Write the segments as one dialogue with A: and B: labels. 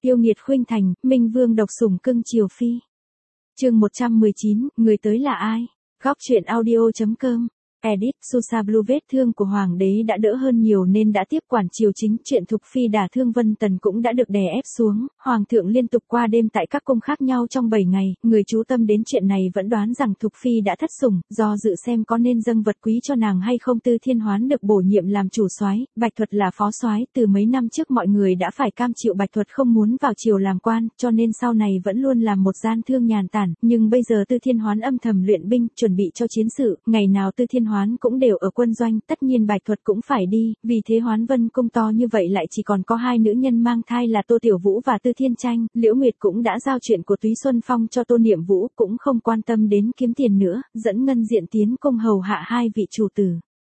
A: Yêu nghiệt khuynh thành, Minh Vương độc sủng cưng chiều phi. Chương 119, người tới là ai? Góc truyện audio.com. Edit, Susa Blue vết thương của hoàng đế đã đỡ hơn nhiều nên đã tiếp quản triều chính, chuyện Thục Phi đả thương Vân Tần cũng đã được đè ép xuống, hoàng thượng liên tục qua đêm tại các cung khác nhau trong 7 ngày, người chú tâm đến chuyện này vẫn đoán rằng Thục Phi đã thất sủng, do dự xem có nên dâng vật quý cho nàng hay không. Tư Thiên Hoán được bổ nhiệm làm chủ soái, Bạch Thuật là phó soái, từ mấy năm trước mọi người đã phải cam chịu Bạch Thuật không muốn vào triều làm quan, cho nên sau này vẫn luôn làm một gian thương nhàn tản, nhưng bây giờ Tư Thiên Hoán âm thầm luyện binh, chuẩn bị cho chiến sự, ngày nào Tư Thiên Hoán cũng đều ở quân doanh, tất nhiên Bạch Thuật cũng phải đi, vì thế Hoán Vân cung to như vậy lại chỉ còn có hai nữ nhân mang thai là Tô Tiểu Vũ và Tư Thiên Tranh. Liễu Nguyệt cũng đã giao chuyện của Túy Xuân Phong cho Tô Niệm Vũ, cũng không quan tâm đến kiếm tiền nữa, dẫn Ngân Diện tiến cung hầu hạ hai vị chủ tử.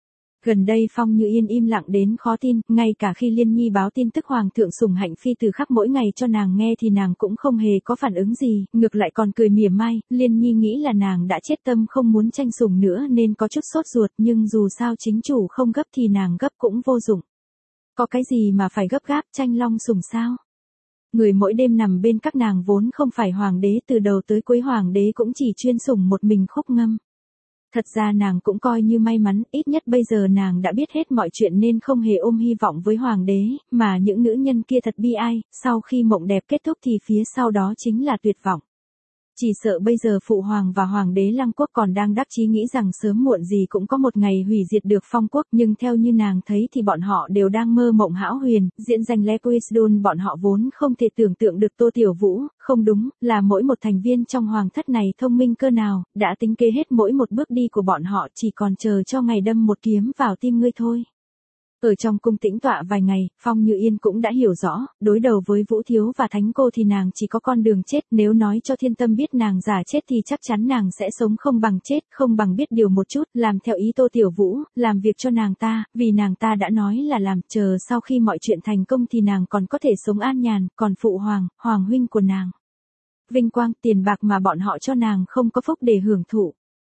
A: Gần đây Phong Như Yên im lặng đến khó tin, ngay cả khi Liên Nhi báo tin tức hoàng thượng sủng hạnh phi từ khắp mỗi ngày cho nàng nghe thì nàng cũng không hề có phản ứng gì, ngược lại còn cười mỉa mai. Liên Nhi nghĩ là nàng đã chết tâm không muốn tranh sủng nữa nên có chút sốt ruột, nhưng dù sao chính chủ không gấp thì nàng gấp cũng vô dụng. Có cái gì mà phải gấp gáp, tranh long sủng sao? Người mỗi đêm nằm bên các nàng vốn không phải hoàng đế, từ đầu tới cuối hoàng đế cũng chỉ chuyên sủng một mình Khúc Ngâm. Thật ra nàng cũng coi như may mắn, ít nhất bây giờ nàng đã biết hết mọi chuyện nên không hề ôm hy vọng với hoàng đế, mà những nữ nhân kia thật bi ai, sau khi mộng đẹp kết thúc thì phía sau đó chính là tuyệt vọng. Chỉ sợ bây giờ phụ hoàng và hoàng đế Lăng Quốc còn đang đắc chí nghĩ rằng sớm muộn gì cũng có một ngày hủy diệt được Phong quốc, nhưng theo như nàng thấy thì bọn họ đều đang mơ mộng hão huyền, diễn danh Lequisdon bọn họ vốn không thể tưởng tượng được Tô Tiểu Vũ, không đúng, là mỗi một thành viên trong hoàng thất này thông minh cơ nào, đã tính kế hết mỗi một bước đi của bọn họ, chỉ còn chờ cho ngày đâm một kiếm vào tim ngươi thôi. Ở trong cung tĩnh tọa vài ngày, Phong Như Yên cũng đã hiểu rõ, đối đầu với Vũ Thiếu và Thánh Cô thì nàng chỉ có con đường chết, nếu nói cho Thiên Tâm biết nàng giả chết thì chắc chắn nàng sẽ sống không bằng chết, không bằng biết điều một chút, làm theo ý Tô Tiểu Vũ, làm việc cho nàng ta, vì nàng ta đã nói là làm, chờ sau khi mọi chuyện thành công thì nàng còn có thể sống an nhàn, còn phụ hoàng, hoàng huynh của nàng. Vinh quang, tiền bạc mà bọn họ cho nàng không có phúc để hưởng thụ.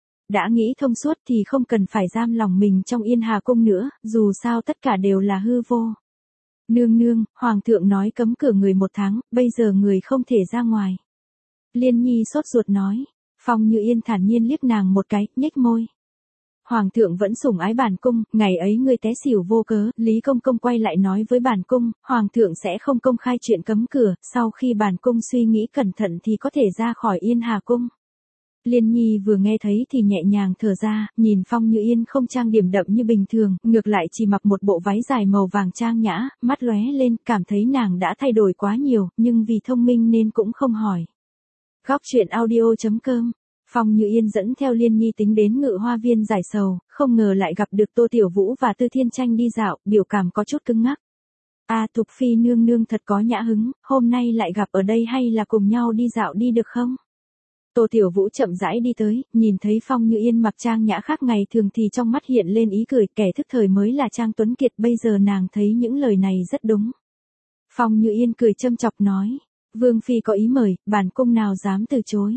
A: Đã nghĩ thông suốt thì không cần phải giam lòng mình trong Yên Hà Cung nữa, dù sao tất cả đều là hư vô. Nương nương, hoàng thượng nói cấm cửa người 1 tháng, bây giờ người không thể ra ngoài. Liên Nhi sốt ruột nói. Phong Như Yên thản nhiên liếc nàng một cái, nhếch môi. Hoàng thượng vẫn sủng ái bản cung, ngày ấy ngươi té xỉu vô cớ, Lý Công Công quay lại nói với bản cung, hoàng thượng sẽ không công khai chuyện cấm cửa, sau khi bản cung suy nghĩ cẩn thận thì có thể ra khỏi Yên Hà Cung. Liên Nhi vừa nghe thấy thì nhẹ nhàng thở ra, nhìn Phong Như Yên không trang điểm đậm như bình thường, ngược lại chỉ mặc một bộ váy dài màu vàng trang nhã, mắt lóe lên, cảm thấy nàng đã thay đổi quá nhiều, nhưng vì thông minh nên cũng không hỏi. Góc truyện audio.com. Phong Như Yên dẫn theo Liên Nhi tính đến Ngự Hoa Viên giải sầu, không ngờ lại gặp được Tô Tiểu Vũ và Tư Thiên Tranh đi dạo, biểu cảm có chút cứng ngắc. Thục Phi nương nương thật có nhã hứng, hôm nay lại gặp ở đây hay là cùng nhau đi dạo đi được không? Tô Tiểu Vũ chậm rãi đi tới, nhìn thấy Phong Như Yên mặc trang nhã khác ngày thường thì trong mắt hiện lên ý cười, kẻ thức thời mới là Trang Tuấn Kiệt, bây giờ nàng thấy những lời này rất đúng. Phong Như Yên cười châm chọc nói, Vương Phi có ý mời, bản cung nào dám từ chối.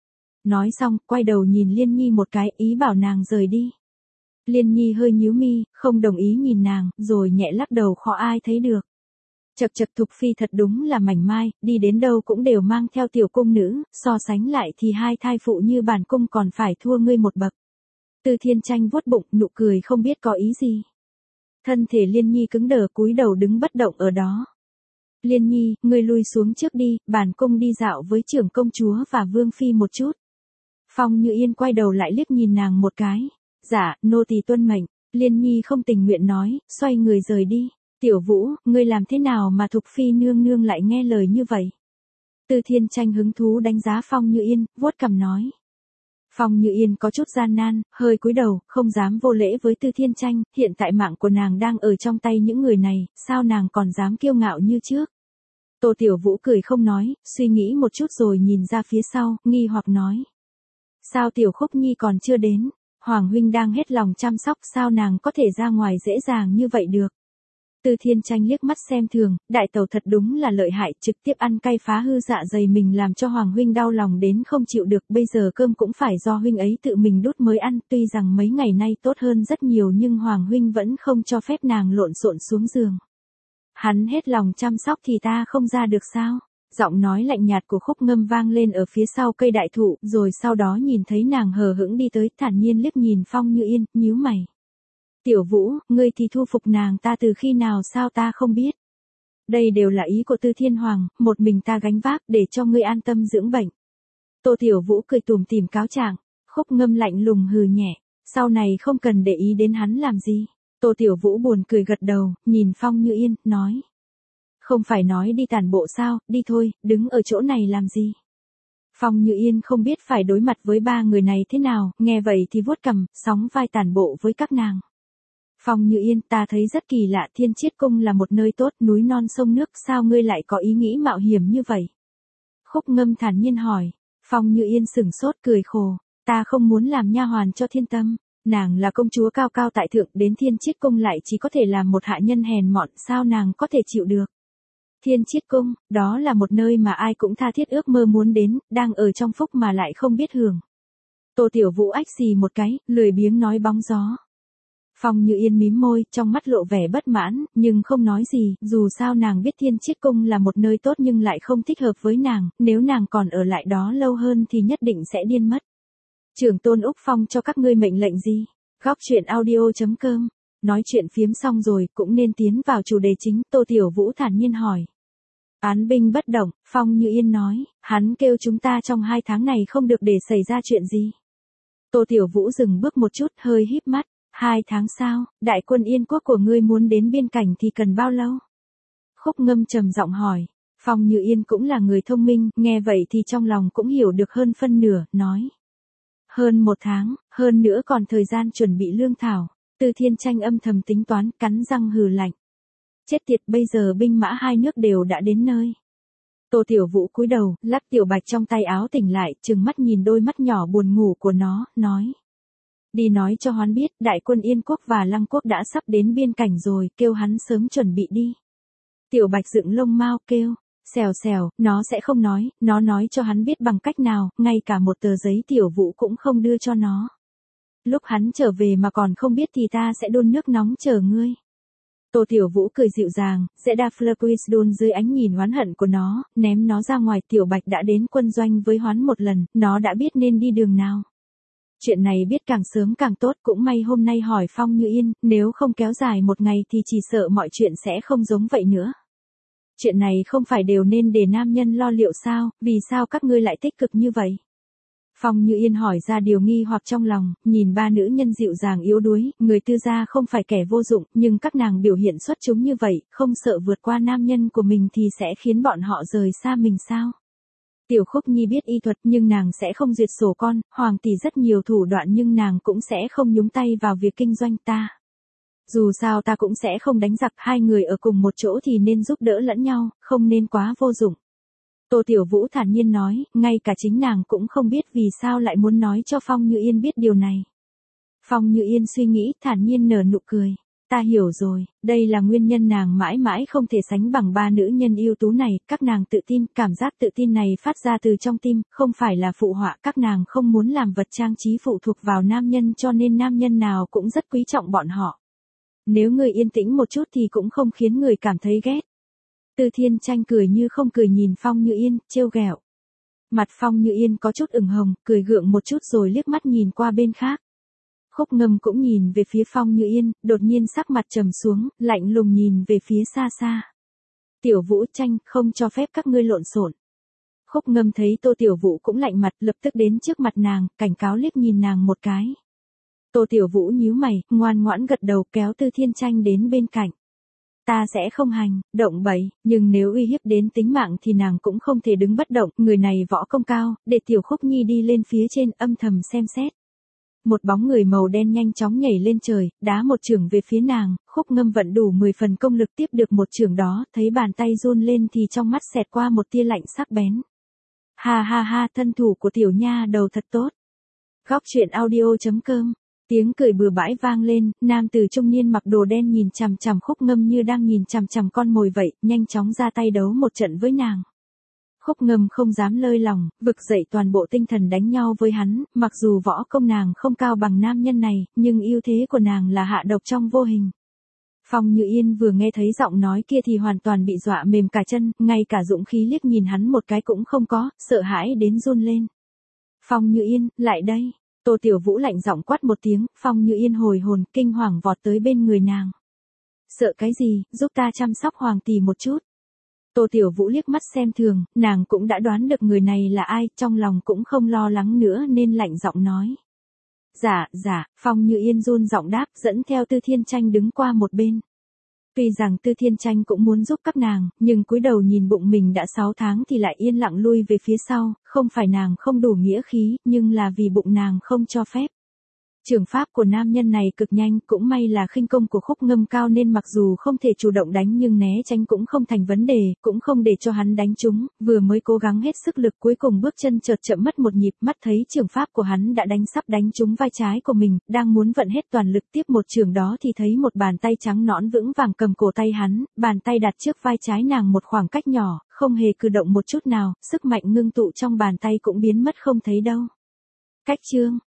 A: Nói xong, quay đầu nhìn Liên Nhi một cái, ý bảo nàng rời đi. Liên Nhi hơi nhíu mi, không đồng ý nhìn nàng, rồi nhẹ lắc đầu, khó ai thấy được. Chật chật, Thục Phi thật đúng là mảnh mai, đi đến đâu cũng đều mang theo tiểu cung nữ, so sánh lại thì hai thai phụ như bản cung còn phải thua ngươi một bậc. Tư Thiên Tranh vuốt bụng, nụ cười không biết có ý gì. Thân thể Liên Nhi cứng đờ, cúi đầu đứng bất động ở đó. Liên Nhi, ngươi lui xuống trước đi, bản cung đi dạo với trưởng công chúa và Vương Phi một chút. Phong Như Yên quay đầu lại liếc nhìn nàng một cái. Dạ, nô tỳ tuân mệnh. Liên Nhi không tình nguyện nói, xoay người rời đi. Tiểu Vũ, ngươi làm thế nào mà Thục Phi nương nương lại nghe lời như vậy? Tư Thiên Tranh hứng thú đánh giá Phong Như Yên, vuốt cằm nói. Phong Như Yên có chút gian nan, hơi cúi đầu, không dám vô lễ với Tư Thiên Tranh, hiện tại mạng của nàng đang ở trong tay những người này, sao nàng còn dám kiêu ngạo như trước? Tô Tiểu Vũ cười không nói, suy nghĩ một chút rồi nhìn ra phía sau, nghi hoặc nói. Sao Tiểu Khúc Nhi còn chưa đến? Hoàng huynh đang hết lòng chăm sóc, sao nàng có thể ra ngoài dễ dàng như vậy được? Tư Thiên Tranh liếc mắt xem thường, đại tẩu thật đúng là lợi hại, trực tiếp ăn cay phá hư dạ dày mình làm cho Hoàng huynh đau lòng đến không chịu được, bây giờ cơm cũng phải do huynh ấy tự mình đút mới ăn, tuy rằng mấy ngày nay tốt hơn rất nhiều nhưng Hoàng huynh vẫn không cho phép nàng lộn xộn xuống giường. Hắn hết lòng chăm sóc thì ta không ra được sao? Giọng nói lạnh nhạt của Khúc Ngâm vang lên ở phía sau cây đại thụ, rồi sau đó nhìn thấy nàng hờ hững đi tới, thản nhiên liếc nhìn Phong Như Yên, nhíu mày. Tiểu Vũ, ngươi thì thu phục nàng ta từ khi nào sao ta không biết. Đây đều là ý của Tư Thiên Hoàng, một mình ta gánh vác để cho ngươi an tâm dưỡng bệnh. Tô Tiểu Vũ cười tủm tỉm cáo trạng. Khúc Ngâm lạnh lùng hừ nhẹ, sau này không cần để ý đến hắn làm gì. Tô Tiểu Vũ buồn cười gật đầu, nhìn Phong Như Yên, nói. Không phải nói đi tản bộ sao, đi thôi, đứng ở chỗ này làm gì. Phong Như Yên không biết phải đối mặt với ba người này thế nào, nghe vậy thì vuốt cằm, sóng vai tản bộ với các nàng. Phong Như Yên, ta thấy rất kỳ lạ, Thiên Chiết Cung là một nơi tốt, núi non sông nước, sao ngươi lại có ý nghĩ mạo hiểm như vậy? Khúc Ngâm thản nhiên hỏi. Phong Như Yên sửng sốt cười khổ, ta không muốn làm nha hoàn cho Thiên Tâm, nàng là công chúa cao cao tại thượng, đến Thiên Chiết Cung lại chỉ có thể làm một hạ nhân hèn mọn, sao nàng có thể chịu được? Thiên Chiết Cung, đó là một nơi mà ai cũng tha thiết ước mơ muốn đến, đang ở trong phúc mà lại không biết hưởng. Tô Tiểu Vũ ách xì một cái, lười biếng nói bóng gió. Phong Như Yên mím môi, trong mắt lộ vẻ bất mãn, nhưng không nói gì, dù sao nàng biết Thiên Chiết Cung là một nơi tốt nhưng lại không thích hợp với nàng, nếu nàng còn ở lại đó lâu hơn thì nhất định sẽ điên mất. Trưởng tôn Úc Phong cho các ngươi mệnh lệnh gì? Góc truyện audio.com. Nói chuyện phiếm xong rồi, cũng nên tiến vào chủ đề chính, Tô Tiểu Vũ thản nhiên hỏi. Án binh bất động, Phong Như Yên nói, hắn kêu chúng ta trong 2 tháng này không được để xảy ra chuyện gì. Tô Tiểu Vũ dừng bước một chút, hơi híp mắt. 2 tháng sao, đại quân Yên quốc của ngươi muốn đến biên cảnh thì cần bao lâu? Khúc Ngâm trầm giọng hỏi. Phong Như Yên cũng là người thông minh, nghe vậy thì trong lòng cũng hiểu được hơn phân nửa, nói. Hơn 1 tháng, hơn nữa còn thời gian chuẩn bị lương thảo. Tư Thiên Tranh âm thầm tính toán, cắn răng hừ lạnh. Chết tiệt, bây giờ binh mã hai nước đều đã đến nơi. Tô Tiểu Vũ cúi đầu, lắc Tiểu Bạch trong tay áo tỉnh lại, trừng mắt nhìn đôi mắt nhỏ buồn ngủ của nó, nói. Đi nói cho hắn biết, đại quân Yên quốc và Lăng quốc đã sắp đến biên cảnh rồi, kêu hắn sớm chuẩn bị đi. Tiểu Bạch dựng lông mao kêu, xèo xèo, nó sẽ không nói, nó nói cho hắn biết bằng cách nào, ngay cả một tờ giấy Tiểu Vũ cũng không đưa cho nó. Lúc hắn trở về mà còn không biết thì ta sẽ đun nước nóng chờ ngươi. Tô Tiểu Vũ cười dịu dàng, Zeda Flurquis đun dưới ánh nhìn oán hận của nó, ném nó ra ngoài. Tiểu Bạch đã đến quân doanh với Hoán một lần, nó đã biết nên đi đường nào. Chuyện này biết càng sớm càng tốt, cũng may hôm nay hỏi Phong Như Yên, nếu không kéo dài một ngày thì chỉ sợ mọi chuyện sẽ không giống vậy nữa. Chuyện này không phải đều nên để nam nhân lo liệu sao, vì sao các ngươi lại tích cực như vậy? Phong Như Yên hỏi ra điều nghi hoặc trong lòng, nhìn ba nữ nhân dịu dàng yếu đuối, người Tư gia không phải kẻ vô dụng, nhưng các nàng biểu hiện xuất chúng như vậy, không sợ vượt qua nam nhân của mình thì sẽ khiến bọn họ rời xa mình sao? Tiểu Khúc Nhi biết y thuật nhưng nàng sẽ không duyệt sổ con, Hoàng tỷ rất nhiều thủ đoạn nhưng nàng cũng sẽ không nhúng tay vào việc kinh doanh ta. Dù sao ta cũng sẽ không đánh giặc, hai người ở cùng một chỗ thì nên giúp đỡ lẫn nhau, không nên quá vô dụng. Tô Tiểu Vũ thản nhiên nói, ngay cả chính nàng cũng không biết vì sao lại muốn nói cho Phong Như Yên biết điều này. Phong Như Yên suy nghĩ, thản nhiên nở nụ cười. Ta hiểu rồi, đây là nguyên nhân nàng mãi mãi không thể sánh bằng ba nữ nhân ưu tú này, các nàng tự tin, cảm giác tự tin này phát ra từ trong tim, không phải là phụ họa, các nàng không muốn làm vật trang trí phụ thuộc vào nam nhân cho nên nam nhân nào cũng rất quý trọng bọn họ. Nếu người yên tĩnh một chút thì cũng không khiến người cảm thấy ghét. Tư Thiên Tranh cười như không cười nhìn Phong Như Yên, trêu ghẹo. Mặt Phong Như Yên có chút ửng hồng, cười gượng một chút rồi liếc mắt nhìn qua bên khác. Khúc Ngâm cũng nhìn về phía Phong Như Yên, đột nhiên sắc mặt trầm xuống, lạnh lùng nhìn về phía xa xa. Tiểu Vũ Tranh, không cho phép các ngươi lộn xộn. Khúc Ngâm thấy Tô Tiểu Vũ cũng lạnh mặt, lập tức đến trước mặt nàng, cảnh cáo liếc nhìn nàng một cái. Tô Tiểu Vũ nhíu mày, ngoan ngoãn gật đầu kéo Tư Thiên Tranh đến bên cạnh. Ta sẽ không hành động bậy, nhưng nếu uy hiếp đến tính mạng thì nàng cũng không thể đứng bất động, người này võ công cao, để Tiểu Khúc Nhi đi lên phía trên âm thầm xem xét. Một bóng người màu đen nhanh chóng nhảy lên trời, đá một chưởng về phía nàng, Khúc Ngâm vận đủ 10 phần công lực tiếp được một chưởng đó, thấy bàn tay run lên thì trong mắt xẹt qua một tia lạnh sắc bén. Ha ha ha, thân thủ của tiểu nha đầu thật tốt. Góc truyện audio.com. Tiếng cười bừa bãi vang lên, nam tử trung niên mặc đồ đen nhìn chằm chằm Khúc Ngâm như đang nhìn chằm chằm con mồi vậy, nhanh chóng ra tay đấu một trận với nàng. Khúc Ngâm không dám lơi lòng, vực dậy toàn bộ tinh thần đánh nhau với hắn, mặc dù võ công nàng không cao bằng nam nhân này, nhưng ưu thế của nàng là hạ độc trong vô hình. Phong Như Yên vừa nghe thấy giọng nói kia thì hoàn toàn bị dọa mềm cả chân, ngay cả dũng khí liếc nhìn hắn một cái cũng không có, sợ hãi đến run lên. Phong Như Yên, lại đây. Tô Tiểu Vũ lạnh giọng quát một tiếng, Phong Như Yên hồi hồn, kinh hoàng vọt tới bên người nàng. Sợ cái gì, giúp ta chăm sóc hoàng tỷ một chút. Tô Tiểu Vũ liếc mắt xem thường, nàng cũng đã đoán được người này là ai, trong lòng cũng không lo lắng nữa nên lạnh giọng nói. Dạ, Phong Như Yên run giọng đáp, dẫn theo Tư Thiên Tranh đứng qua một bên. Tuy rằng Tư Thiên Tranh cũng muốn giúp các nàng, nhưng cúi đầu nhìn bụng mình đã 6 tháng thì lại yên lặng lui về phía sau, không phải nàng không đủ nghĩa khí, nhưng là vì bụng nàng không cho phép. Trường pháp của nam nhân này cực nhanh, cũng may là khinh công của Khúc Ngâm cao nên mặc dù không thể chủ động đánh nhưng né tránh cũng không thành vấn đề, cũng không để cho hắn đánh trúng, vừa mới cố gắng hết sức lực cuối cùng bước chân chợt chậm mất một nhịp, mắt thấy trường pháp của hắn đã sắp đánh trúng vai trái của mình, đang muốn vận hết toàn lực tiếp một trường đó thì thấy một bàn tay trắng nõn vững vàng cầm cổ tay hắn, bàn tay đặt trước vai trái nàng một khoảng cách nhỏ, không hề cử động một chút nào, sức mạnh ngưng tụ trong bàn tay cũng biến mất không thấy đâu. Cách chương